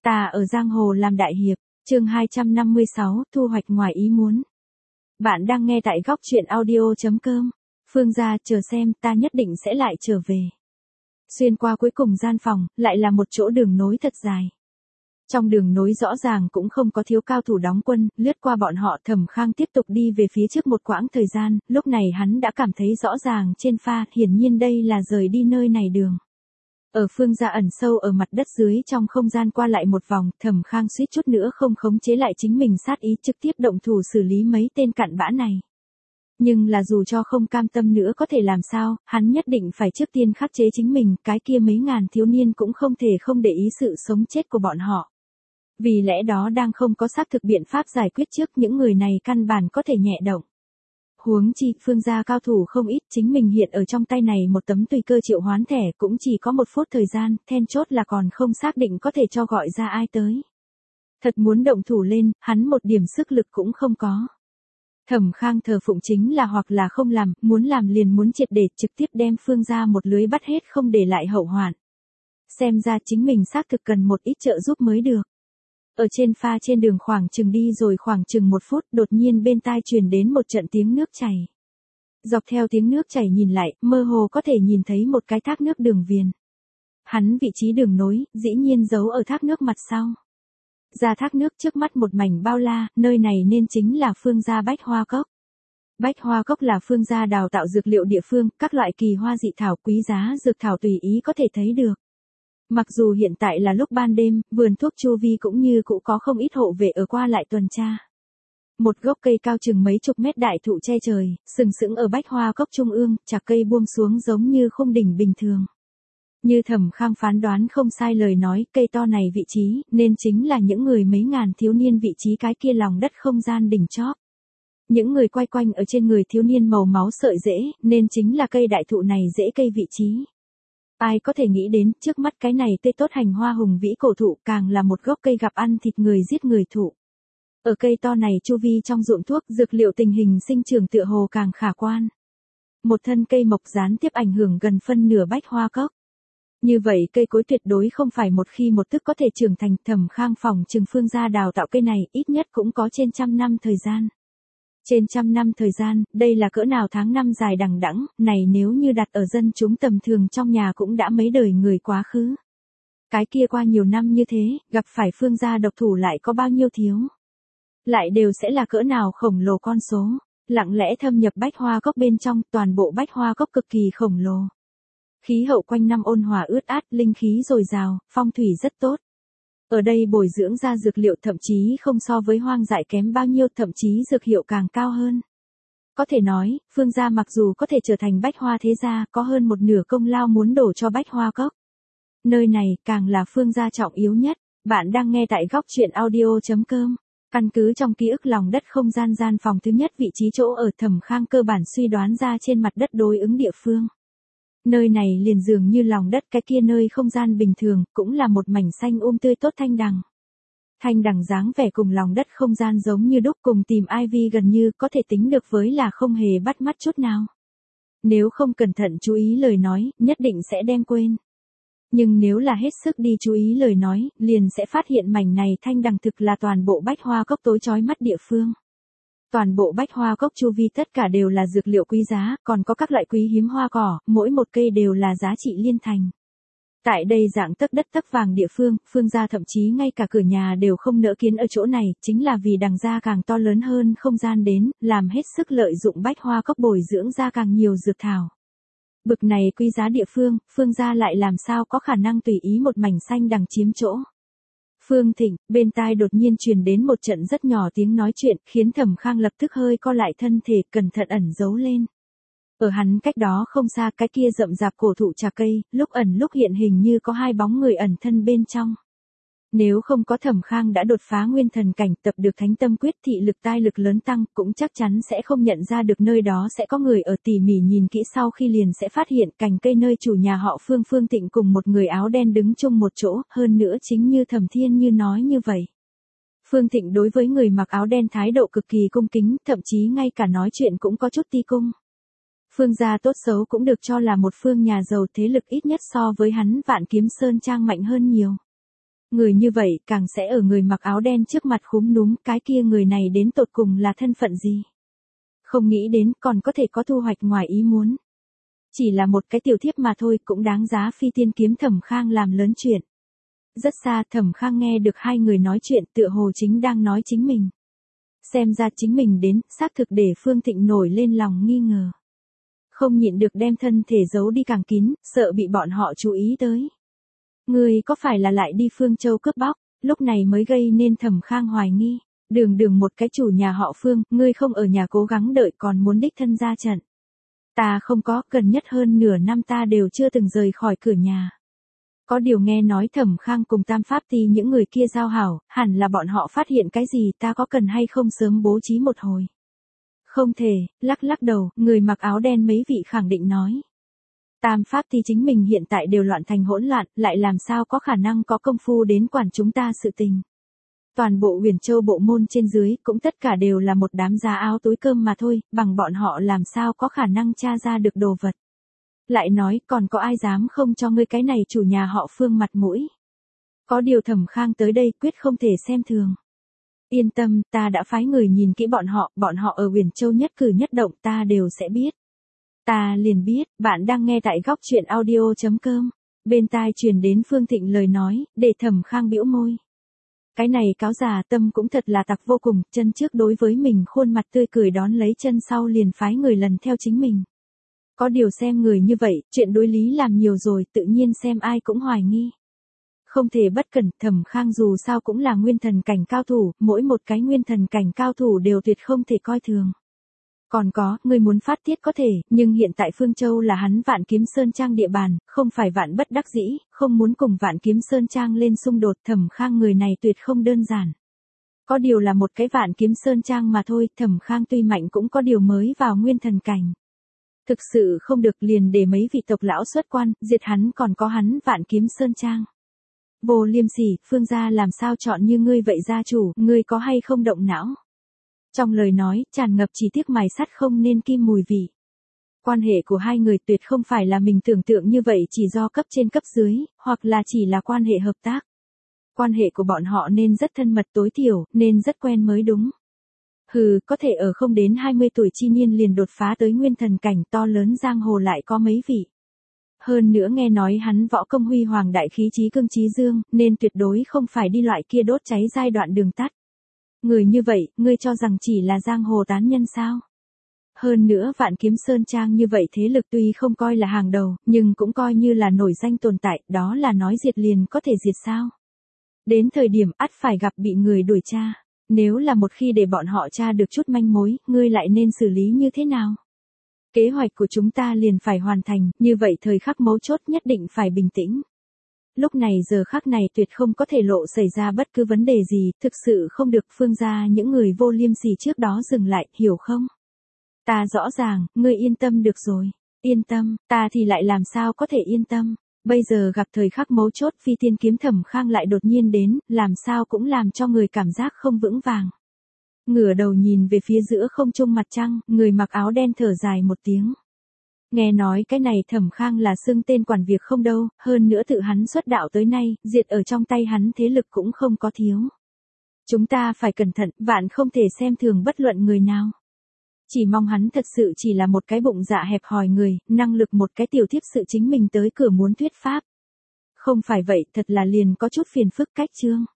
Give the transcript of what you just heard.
Ta ở giang hồ làm đại hiệp, chương 256, thu hoạch ngoài ý muốn. Bạn đang nghe tại góc truyện audio.com. Phương gia, chờ xem, ta nhất định sẽ lại trở về. Xuyên qua cuối cùng gian phòng, lại là một chỗ đường nối thật dài. Trong đường nối rõ ràng cũng không có thiếu cao thủ đóng quân, lướt qua bọn họ Thẩm Khang tiếp tục đi về phía trước một quãng thời gian, lúc này hắn đã cảm thấy rõ ràng trên pha, hiển nhiên đây là rời đi nơi này đường. Ở Phương gia ẩn sâu ở mặt đất dưới trong không gian qua lại một vòng, Thẩm Khang suýt chút nữa không khống chế lại chính mình sát ý trực tiếp động thủ xử lý mấy tên cặn bã này. Nhưng là dù cho không cam tâm nữa có thể làm sao, hắn nhất định phải trước tiên khắc chế chính mình, cái kia mấy ngàn thiếu niên cũng không thể không để ý sự sống chết của bọn họ. Vì lẽ đó đang không có xác thực biện pháp giải quyết trước, những người này căn bản có thể nhẹ động. Huống chi, Phương gia cao thủ không ít, chính mình hiện ở trong tay này một tấm tùy cơ triệu hoán thẻ cũng chỉ có 1 phút thời gian, then chốt là còn không xác định có thể cho gọi ra ai tới. Thật muốn động thủ lên, hắn một điểm sức lực cũng không có. Thẩm Khang thờ phụng chính là hoặc là không làm, muốn làm liền muốn triệt để trực tiếp đem Phương gia một lưới bắt hết không để lại hậu hoạn. Xem ra chính mình xác thực cần một ít trợ giúp mới được. Ở trên pha trên đường khoảng chừng đi rồi khoảng chừng 1 phút, đột nhiên bên tai truyền đến một trận tiếng nước chảy. Dọc theo tiếng nước chảy nhìn lại, mơ hồ có thể nhìn thấy một cái thác nước đường viền. Hắn vị trí đường nối, dĩ nhiên giấu ở thác nước mặt sau. Ra thác nước trước mắt một mảnh bao la, nơi này nên chính là Phương gia Bách Hoa Cốc. Bách Hoa Cốc là Phương gia đào tạo dược liệu địa phương, các loại kỳ hoa dị thảo quý giá dược thảo tùy ý có thể thấy được. Mặc dù hiện tại là lúc ban đêm, vườn thuốc chu vi cũng như cũ có không ít hộ vệ ở qua lại tuần tra. Một gốc cây cao chừng mấy chục mét đại thụ che trời, sừng sững ở Bách Hoa Cốc trung ương, chạc cây buông xuống giống như khung đỉnh bình thường. Như Thẩm Khang phán đoán không sai lời nói, cây to này vị trí, nên chính là những người mấy ngàn thiếu niên vị trí cái kia lòng đất không gian đỉnh chóp. Những người quay quanh ở trên người thiếu niên màu máu sợi rễ, nên chính là cây đại thụ này rễ cây vị trí. Ai có thể nghĩ đến, trước mắt cái này tê tốt hành hoa hùng vĩ cổ thụ càng là một gốc cây gặp ăn thịt người giết người thụ. Ở cây to này chu vi trong ruộng thuốc dược liệu tình hình sinh trưởng tựa hồ càng khả quan. Một thân cây mộc gián tiếp ảnh hưởng gần phân nửa Bách Hoa Cốc. Như vậy cây cối tuyệt đối không phải một khi một tức có thể trưởng thành. Thẩm Khang phòng trừng Phương gia đào tạo cây này ít nhất cũng có trên 100 năm thời gian. Trên 100 năm thời gian, đây là cỡ nào tháng năm dài đằng đẵng, này nếu như đặt ở dân chúng tầm thường trong nhà cũng đã mấy đời người quá khứ. Cái kia qua nhiều năm như thế, gặp phải Phương gia độc thủ lại có bao nhiêu thiếu. Lại đều sẽ là cỡ nào khổng lồ con số, lặng lẽ thâm nhập Bách Hoa Cốc bên trong, toàn bộ Bách Hoa Cốc cực kỳ khổng lồ. Khí hậu quanh năm ôn hòa ướt át, linh khí dồi dào, phong thủy rất tốt. Ở đây bồi dưỡng ra dược liệu thậm chí không so với hoang dại kém bao nhiêu, thậm chí dược hiệu càng cao hơn. Có thể nói, Phương gia mặc dù có thể trở thành Bách Hoa thế gia, có hơn một nửa công lao muốn đổ cho Bách Hoa Cốc. Nơi này càng là Phương gia trọng yếu nhất. Bạn đang nghe tại góc truyện audio.com. Căn cứ trong ký ức lòng đất không gian gian phòng thứ nhất vị trí chỗ ở, Thẩm Khang cơ bản suy đoán ra trên mặt đất đối ứng địa phương. Nơi này liền dường như lòng đất cái kia nơi không gian bình thường, cũng là một mảnh xanh tươi tốt thanh đằng. Thanh đằng dáng vẻ cùng lòng đất không gian giống như đúc, cùng tìm Ivy gần như có thể tính được với là không hề bắt mắt chút nào. Nếu không cẩn thận chú ý lời nói, nhất định sẽ đem quên. Nhưng nếu là hết sức đi chú ý lời nói, liền sẽ phát hiện mảnh này thanh đằng thực là toàn bộ Bách Hoa Cốc tối chói mắt địa phương. Toàn bộ Bách Hoa Cốc chu vi tất cả đều là dược liệu quý giá, còn có các loại quý hiếm hoa cỏ, mỗi một cây đều là giá trị liên thành. Tại đây dạng tấc đất tấc vàng địa phương, Phương gia thậm chí ngay cả cửa nhà đều không nỡ kiến ở chỗ này, chính là vì đằng ra càng to lớn hơn không gian đến, làm hết sức lợi dụng Bách Hoa Cốc bồi dưỡng ra càng nhiều dược thảo. Bực này quý giá địa phương, Phương gia lại làm sao có khả năng tùy ý một mảnh xanh đằng chiếm chỗ. Phương Thịnh, bên tai đột nhiên truyền đến một trận rất nhỏ tiếng nói chuyện, khiến Thẩm Khang lập tức hơi co lại thân thể, cẩn thận ẩn giấu lên. Ở hắn cách đó không xa, cái kia rậm rạp cổ thụ trà cây, lúc ẩn lúc hiện hình như có 2 bóng người ẩn thân bên trong. Nếu không có Thẩm Khang đã đột phá nguyên thần cảnh, tập được thánh tâm quyết, thị lực tai lực lớn tăng, cũng chắc chắn sẽ không nhận ra được nơi đó sẽ có người ở. Tỉ mỉ nhìn kỹ sau khi liền sẽ phát hiện cành cây nơi chủ nhà họ Phương Thịnh cùng một người áo đen đứng chung một chỗ, hơn nữa chính như Thẩm Thiên Như nói như vậy. Phương Thịnh đối với người mặc áo đen thái độ cực kỳ cung kính, thậm chí ngay cả nói chuyện cũng có chút ti cung. Phương gia tốt xấu cũng được cho là một phương nhà giàu, thế lực ít nhất so với hắn Vạn Kiếm Sơn Trang mạnh hơn nhiều. Người như vậy càng sẽ ở người mặc áo đen trước mặt khúm núm, cái kia người này đến tột cùng là thân phận gì. Không nghĩ đến còn có thể có thu hoạch ngoài ý muốn. Chỉ là một cái tiểu thiếp mà thôi cũng đáng giá Phi Tiên kiếm Thẩm Khang làm lớn chuyện. Rất xa Thẩm Khang nghe được hai người nói chuyện tựa hồ chính đang nói chính mình. Xem ra chính mình đến, xác thực để Phương Thịnh nổi lên lòng nghi ngờ. Không nhịn được đem thân thể giấu đi càng kín, sợ bị bọn họ chú ý tới. Ngươi có phải là lại đi Phương Châu cướp bóc, lúc này mới gây nên Thẩm Khang hoài nghi. Đường một cái chủ nhà họ Phương, ngươi không ở nhà cố gắng đợi còn muốn đích thân ra trận. Ta không có, gần nhất hơn nửa năm ta đều chưa từng rời khỏi cửa nhà. Có điều nghe nói Thẩm Khang cùng Tam Pháp Ti những người kia giao hảo, hẳn là bọn họ phát hiện cái gì, ta có cần hay không sớm bố trí một hồi. Không thể, lắc đầu, người mặc áo đen mấy vị khẳng định nói. Tam Pháp Ti chính mình hiện tại đều loạn thành hỗn loạn, lại làm sao có khả năng có công phu đến quản chúng ta sự tình. Toàn bộ Huyền Châu bộ môn trên dưới cũng tất cả đều là một đám giá áo túi cơm mà thôi, bằng bọn họ làm sao có khả năng tra ra được đồ vật. Lại nói còn có ai dám không cho ngươi cái này chủ nhà họ Phương mặt mũi. Có điều Thẩm Khang tới đây quyết không thể xem thường. Yên tâm, ta đã phái người nhìn kỹ bọn họ ở Huyền Châu nhất cử nhất động ta đều sẽ biết. Ta liền biết, bạn đang nghe tại góc truyện audio.com. Bên tai truyền đến Phương Thịnh lời nói, để Thẩm Khang bĩu môi. Cái này cáo già tâm cũng thật là tặc vô cùng, chân trước đối với mình khuôn mặt tươi cười đón lấy chân sau liền phái người lần theo chính mình. Có điều xem người như vậy, chuyện đối lý làm nhiều rồi, tự nhiên xem ai cũng hoài nghi. Không thể bất cẩn, Thẩm Khang dù sao cũng là nguyên thần cảnh cao thủ, mỗi một cái nguyên thần cảnh cao thủ đều tuyệt không thể coi thường. Còn có, người muốn phát tiết có thể, nhưng hiện tại Phương Châu là hắn Vạn Kiếm Sơn Trang địa bàn, không phải vạn bất đắc dĩ, không muốn cùng Vạn Kiếm Sơn Trang lên xung đột, Thẩm Khang người này tuyệt không đơn giản. Có điều là một cái Vạn Kiếm Sơn Trang mà thôi, Thẩm Khang tuy mạnh cũng có điều mới vào nguyên thần cảnh. Thực sự không được liền để mấy vị tộc lão xuất quan, diệt hắn còn có hắn Vạn Kiếm Sơn Trang. Vô Liêm Sỉ, Phương gia làm sao chọn như ngươi vậy gia chủ, ngươi có hay không động não? Trong lời nói, tràn ngập chỉ tiếc mài sắt không nên kim mùi vị. Quan hệ của hai người tuyệt không phải là mình tưởng tượng như vậy chỉ do cấp trên cấp dưới, hoặc là chỉ là quan hệ hợp tác. Quan hệ của bọn họ nên rất thân mật tối thiểu, nên rất quen mới đúng. Hừ, có thể ở không đến 20 tuổi chi niên liền đột phá tới nguyên thần cảnh to lớn giang hồ lại có mấy vị. Hơn nữa nghe nói hắn võ công huy hoàng đại khí chí cương chí dương, nên tuyệt đối không phải đi loại kia đốt cháy giai đoạn đường tắt. Người như vậy, ngươi cho rằng chỉ là giang hồ tán nhân sao? Hơn nữa Vạn Kiếm Sơn Trang như vậy thế lực tuy không coi là hàng đầu, nhưng cũng coi như là nổi danh tồn tại, đó là nói diệt liền có thể diệt sao? Đến thời điểm ắt phải gặp bị người đuổi tra. Nếu là một khi để bọn họ tra được chút manh mối, ngươi lại nên xử lý như thế nào? Kế hoạch của chúng ta liền phải hoàn thành, như vậy thời khắc mấu chốt nhất định phải bình tĩnh. Lúc này giờ khắc này tuyệt không có thể lộ xảy ra bất cứ vấn đề gì, thực sự không được Phương gia những người vô liêm sỉ trước đó dừng lại, hiểu không? Ta rõ ràng, ngươi yên tâm được rồi. Yên tâm, ta thì lại làm sao có thể yên tâm. Bây giờ gặp thời khắc mấu chốt Phi Tiên kiếm Thẩm Khang lại đột nhiên đến, làm sao cũng làm cho người cảm giác không vững vàng. Ngửa đầu nhìn về phía giữa không trung mặt trăng, người mặc áo đen thở dài một tiếng. Nghe nói cái này Thẩm Khang là xưng tên quản việc không đâu, hơn nữa tự hắn xuất đạo tới nay, diệt ở trong tay hắn thế lực cũng không có thiếu. Chúng ta phải cẩn thận, vạn không thể xem thường bất luận người nào. Chỉ mong hắn thật sự chỉ là một cái bụng dạ hẹp hòi người, năng lực một cái tiểu thiếp sự chính mình tới cửa muốn thuyết pháp. Không phải vậy thật là liền có chút phiền phức cách chương.